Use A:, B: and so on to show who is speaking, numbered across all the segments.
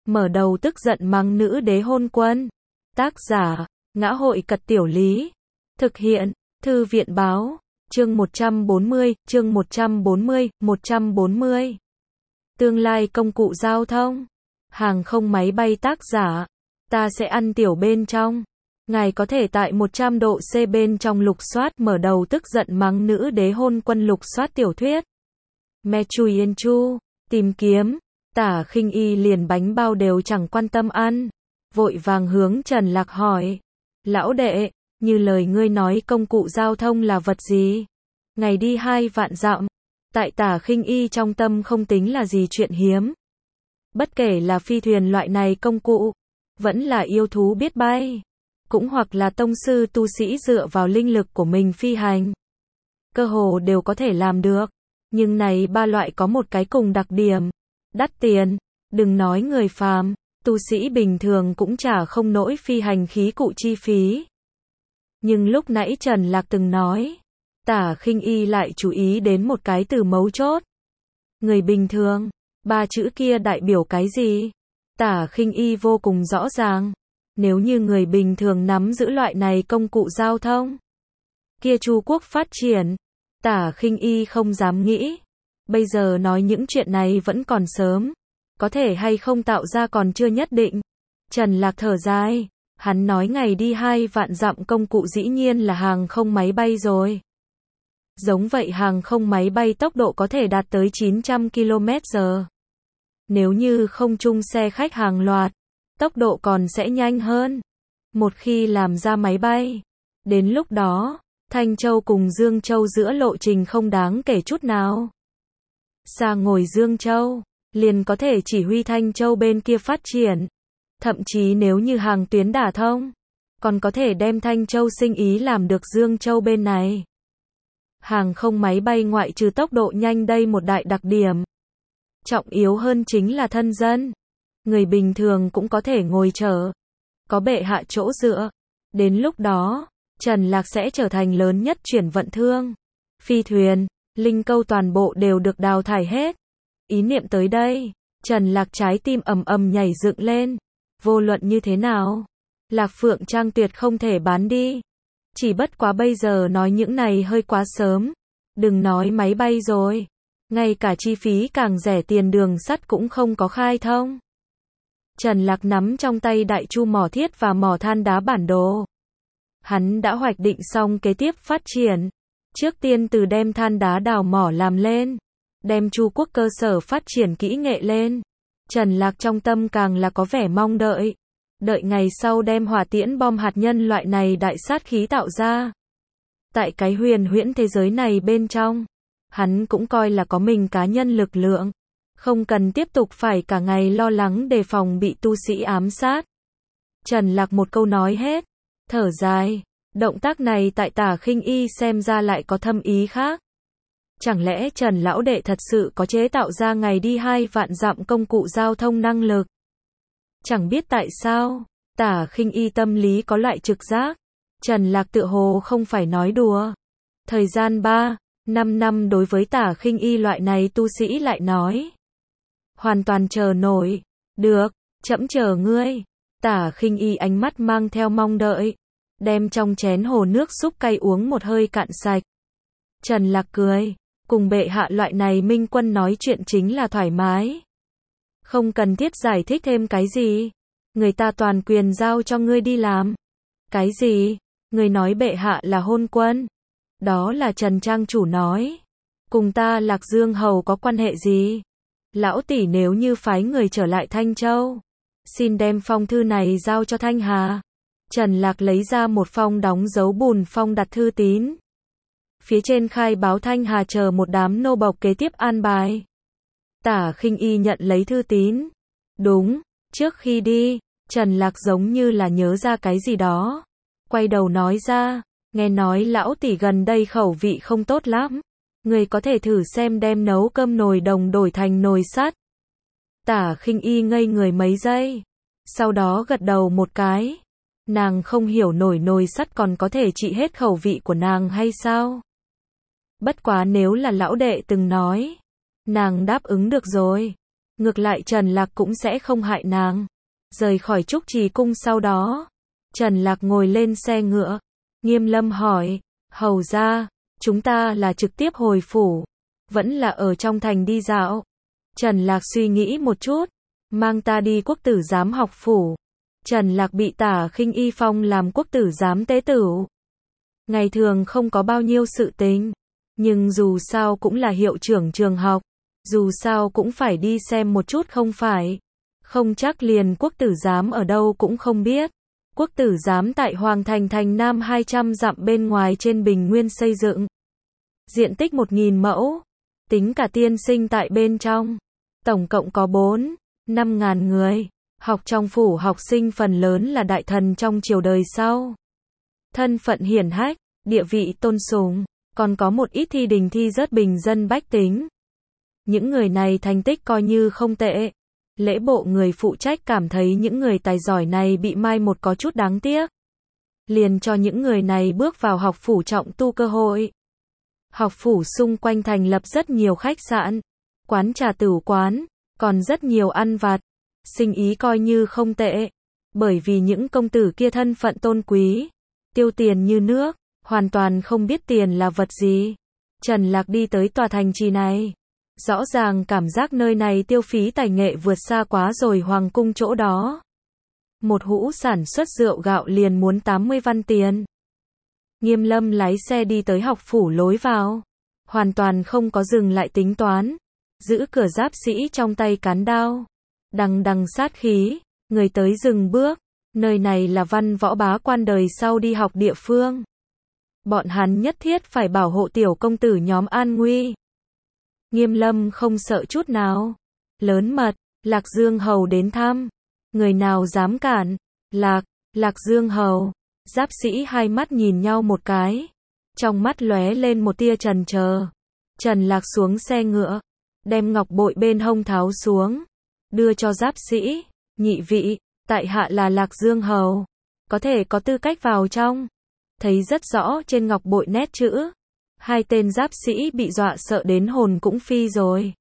A: mở đầu tức giận mắng nữ đế hôn quân. Tác giả, Ngã hội Cật Tiểu Lý. Thực hiện, Thư viện báo. Chương 140, chương 140. Tương lai công cụ giao thông. Hàng không máy bay. Tác giả, ta sẽ ăn tiểu bên trong. Ngài có thể tại 100 độ C bên trong lục soát. Mở đầu tức giận mắng nữ đế hôn quân. Lục soát tiểu thuyết Me Chui Yên Chu. Tìm kiếm. Tả Khinh Y liền bánh bao đều chẳng quan tâm ăn, vội vàng hướng Trần Lạc hỏi: lão đệ, như lời ngươi nói công cụ giao thông là vật gì? Ngày đi 2 vạn dặm, tại Tả Khinh Y trong tâm không tính là gì chuyện hiếm. Bất kể là phi thuyền loại này công cụ, vẫn là yêu thú biết bay, cũng hoặc là tông sư tu sĩ dựa vào linh lực của mình phi hành, cơ hồ đều có thể làm được. Nhưng này ba loại có một cái cùng đặc điểm: đắt tiền. Đừng nói người phàm, tu sĩ bình thường cũng trả không nổi phi hành khí cụ chi phí. Nhưng lúc nãy Trần Lạc từng nói, Tả Khinh Y lại chú ý đến một cái từ mấu chốt. Người bình thường, 3 chữ kia đại biểu cái gì? Tả Khinh Y vô cùng rõ ràng. Nếu như người bình thường nắm giữ loại này công cụ giao thông, kia Chu quốc phát triển, Tả Khinh Y không dám nghĩ. Bây giờ nói những chuyện này vẫn còn sớm, có thể hay không tạo ra còn chưa nhất định. Trần Lạc thở dài, hắn nói ngày đi 2 vạn dặm công cụ dĩ nhiên là hàng không máy bay rồi. Giống vậy hàng không máy bay tốc độ có thể đạt tới 900 km/h. Nếu như không chung xe khách hàng loạt, tốc độ còn sẽ nhanh hơn. Một khi làm ra máy bay, đến lúc đó, Thanh Châu cùng Dương Châu giữa lộ trình không đáng kể chút nào. Xa ngồi Dương Châu, liền có thể chỉ huy Thanh Châu bên kia phát triển. Thậm chí nếu như hàng tuyến đả thông, còn có thể đem Thanh Châu sinh ý làm được Dương Châu bên này. Hàng không máy bay ngoại trừ tốc độ nhanh đây một đại đặc điểm, trọng yếu hơn chính là thân dân. Người bình thường cũng có thể ngồi chờ, có bệ hạ chỗ dựa. Đến lúc đó, Trần Lạc sẽ trở thành lớn nhất chuyển vận thương. Phi thuyền, linh câu toàn bộ đều được đào thải hết. Ý niệm tới đây, Trần Lạc trái tim ầm ầm nhảy dựng lên. Vô luận như thế nào, Lạc Phượng Trang tuyệt không thể bán đi. Chỉ bất quá bây giờ nói những này hơi quá sớm. Đừng nói máy bay rồi, ngay cả chi phí càng rẻ tiền đường sắt cũng không có khai thông. Trần Lạc nắm trong tay đại chu mỏ thiết và mỏ than đá bản đồ. Hắn đã hoạch định xong kế tiếp phát triển. Trước tiên từ đem than đá đào mỏ làm lên, đem Chu quốc cơ sở phát triển kỹ nghệ lên. Trần Lạc trong tâm càng là có vẻ mong đợi. Đợi ngày sau đem hỏa tiễn bom hạt nhân loại này đại sát khí tạo ra. Tại cái huyền huyễn thế giới này bên trong, hắn cũng coi là có mình cá nhân lực lượng. Không cần tiếp tục phải cả ngày lo lắng đề phòng bị tu sĩ ám sát. Trần Lạc một câu nói hết, thở dài. Động tác này tại Tả Khinh Y xem ra lại có thâm ý khác. Chẳng lẽ Trần lão đệ thật sự có chế tạo ra ngày đi 2 vạn dặm công cụ giao thông năng lực? Chẳng biết tại sao, Tả Khinh Y tâm lý có loại trực giác. Trần Lạc tựa hồ không phải nói đùa. Thời gian 3-5 năm đối với Tả Khinh Y loại này tu sĩ lại nói, hoàn toàn chờ nổi. Được, trẫm chờ ngươi. Tả Khinh Y ánh mắt mang theo mong đợi, đem trong chén hồ nước súp cay uống một hơi cạn sạch. Trần Lạc cười, cùng bệ hạ loại này minh quân nói chuyện chính là thoải mái. Không cần thiết giải thích thêm cái gì. Người ta toàn quyền giao cho ngươi đi làm. Cái gì? Người nói bệ hạ là hôn quân. Đó là Trần Trang chủ nói. Cùng ta Lạc Dương hầu có quan hệ gì? Lão tỷ nếu như phái người trở lại Thanh Châu, xin đem phong thư này giao cho Thanh Hà. Trần Lạc lấy ra một phong đóng dấu bùn phong đặt thư tín. Phía trên khai báo Thanh Hà chờ một đám nô bộc kế tiếp an bài. Tả Khinh Y nhận lấy thư tín. Đúng, trước khi đi, Trần Lạc giống như là nhớ ra cái gì đó. Quay đầu nói ra, nghe nói lão tỷ gần đây khẩu vị không tốt lắm. Người có thể thử xem đem nấu cơm nồi đồng đổi thành nồi sắt. Tả Khinh Y ngây người mấy giây, sau đó gật đầu một cái. Nàng không hiểu nổi nồi sắt còn có thể trị hết khẩu vị của nàng hay sao? Bất quá nếu là lão đệ từng nói, nàng đáp ứng được rồi. ngược lại Trần Lạc cũng sẽ không hại nàng. Rời khỏi Trúc Trì Cung sau đó, Trần Lạc ngồi lên xe ngựa. Nghiêm Lâm hỏi, hầu ra, chúng ta là trực tiếp hồi phủ, vẫn là ở trong thành đi dạo? Trần Lạc suy nghĩ một chút, mang ta đi Quốc tử giám học phủ. Trần Lạc bị Tả Khinh Y phong làm Quốc tử giám tế tửu. Ngày thường không có bao nhiêu sự tình, nhưng dù sao cũng là hiệu trưởng trường học, dù sao cũng phải đi xem một chút không phải. Không chắc liền Quốc tử giám ở đâu cũng không biết. Quốc tử giám tại Hoàng Thành thành Nam 200 dặm bên ngoài trên bình nguyên xây dựng. Diện tích 1000 mẫu, tính cả tiên sinh tại bên trong, tổng cộng có 4-5 ngàn người. Học trong phủ học sinh phần lớn là đại thần trong triều đời sau. Thân phận hiển hách, địa vị tôn sùng, còn có một ít thi đình thi rớt bình dân bách tính. Những người này thành tích coi như không tệ. Lễ bộ người phụ trách cảm thấy những người tài giỏi này bị mai một có chút đáng tiếc. Liền cho những người này bước vào học phủ trọng tu cơ hội. Học phủ xung quanh thành lập rất nhiều khách sạn, quán trà tửu quán, còn rất nhiều ăn vặt. Sinh ý coi như không tệ. Bởi vì những công tử kia thân phận tôn quý, tiêu tiền như nước, hoàn toàn không biết tiền là vật gì. Trần Lạc đi tới tòa thành trì này. Rõ ràng cảm giác nơi này tiêu phí tài nghệ vượt xa quá rồi hoàng cung chỗ đó. Một hũ sản xuất rượu gạo liền muốn 80 văn tiền. Nghiêm Lâm lái xe đi tới học phủ lối vào. Hoàn toàn không có dừng lại tính toán. Giữ cửa giáp sĩ trong tay cán đao. Đằng đằng sát khí, người tới dừng bước. Nơi này là văn võ bá quan đời sau đi học địa phương. Bọn hắn nhất thiết phải bảo hộ tiểu công tử nhóm an nguy. Nghiêm Lâm không sợ chút nào. Lớn mật, Lạc Dương Hầu đến thăm. Người nào dám cản? Lạc Dương Hầu. Giáp sĩ hai mắt nhìn nhau một cái. Trong mắt lóe lên một tia chần chờ. Trần Lạc xuống xe ngựa. Đem ngọc bội bên hông tháo xuống. Đưa cho giáp sĩ. Nhị vị, tại hạ là Lạc Dương Hầu. Có thể có tư cách vào trong. Thấy rất rõ trên ngọc bội nét chữ. Hai tên giáp sĩ bị dọa sợ đến hồn cũng phi rồi.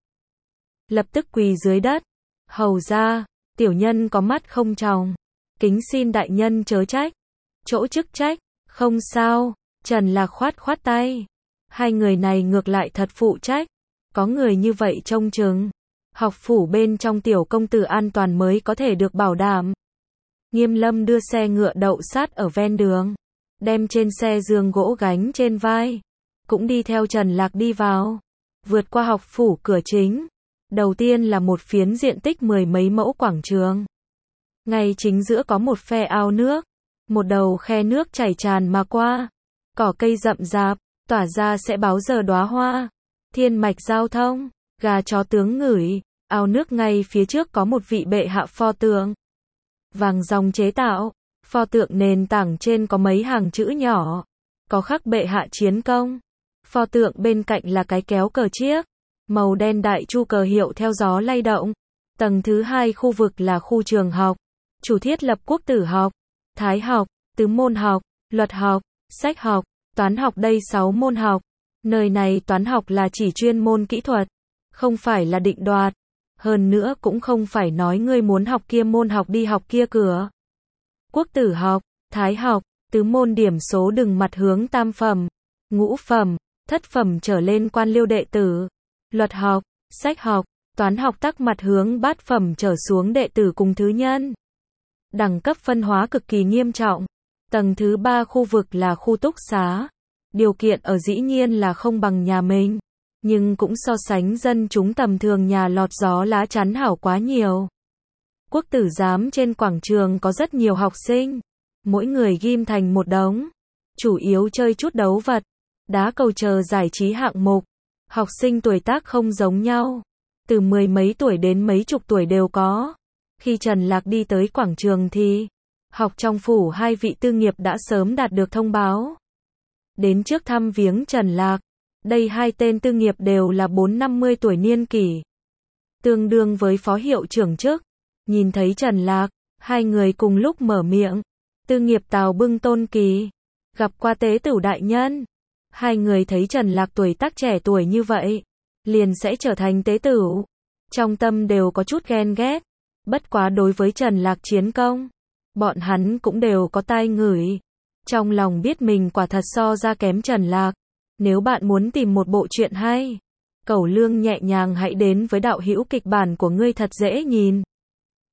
A: Lập tức quỳ dưới đất. Hầu ra, tiểu nhân có mắt không tròng. Kính xin đại nhân chớ trách. Chỗ chức trách, không sao. Trần Lạc khoát tay. Hai người này ngược lại thật phụ trách. Có người như vậy trông chừng. Học phủ bên trong tiểu công tử an toàn mới có thể được bảo đảm. Nghiêm Lâm đưa xe ngựa đậu sát ở ven đường. Đem trên xe giường gỗ gánh trên vai. Cũng đi theo Trần Lạc đi vào. Vượt qua học phủ cửa chính. Đầu tiên là một phiến diện tích 10 mấy mẫu quảng trường. Ngay chính giữa có một phe ao nước. Một đầu khe nước chảy tràn mà qua. Cỏ cây rậm rạp, tỏa ra sẽ báo giờ đóa hoa. Thiên mạch giao thông, gà chó tướng ngửi. Ao nước ngay phía trước có một vị bệ hạ pho tượng. Vàng dòng chế tạo. Pho tượng nền tảng trên có mấy hàng chữ nhỏ. Có khắc bệ hạ chiến công. Pho tượng bên cạnh là cái kéo cờ chiếc. Màu đen đại chu cờ hiệu theo gió lay động. Tầng thứ 2 khu vực là khu trường học. Chủ thiết lập quốc tử học, thái học, tứ môn học, luật học, sách học, toán học đây 6 môn học. Nơi này toán học là chỉ chuyên môn kỹ thuật. Không phải là định đoạt. Hơn nữa cũng không phải nói ngươi muốn học kia môn học đi học kia cửa. Quốc tử học, thái học, tứ môn điểm số đừng mặt hướng tam phẩm, ngũ phẩm, thất phẩm trở lên quan liêu đệ tử. Luật học, sách học, toán học tắc mặt hướng bát phẩm trở xuống đệ tử cùng thứ nhân. Đẳng cấp phân hóa cực kỳ nghiêm trọng. Tầng thứ 3 khu vực là khu túc xá. Điều kiện ở dĩ nhiên là không bằng nhà mình. Nhưng cũng so sánh dân chúng tầm thường nhà lọt gió lá chắn hảo quá nhiều. Quốc tử giám trên quảng trường có rất nhiều học sinh. Mỗi người ghim thành một đống. Chủ yếu chơi chút đấu vật. Đá cầu chờ giải trí hạng mục. Học sinh tuổi tác không giống nhau. Từ 10 mấy tuổi đến mấy chục tuổi đều có. Khi Trần Lạc đi tới quảng trường thì học trong phủ hai vị tư nghiệp đã sớm đạt được thông báo. Đến trước thăm viếng Trần Lạc. Đây hai tên tư nghiệp đều là 4-50 tuổi niên kỷ. Tương đương với phó hiệu trưởng chức. Nhìn thấy Trần Lạc, hai người cùng lúc mở miệng. Tư nghiệp Tào Bưng Tôn Kỳ. Gặp qua tế tửu đại nhân. Hai người thấy Trần Lạc tuổi tác trẻ tuổi như vậy. Liền sẽ trở thành tế tửu. trong tâm đều có chút ghen ghét. Bất quá đối với Trần Lạc chiến công, bọn hắn cũng đều có tai ngửi. Trong lòng biết mình quả thật so ra kém Trần Lạc. Nếu bạn muốn tìm một bộ truyện hay, Cẩu Lương nhẹ nhàng hãy đến với đạo hữu kịch bản của ngươi thật dễ nhìn.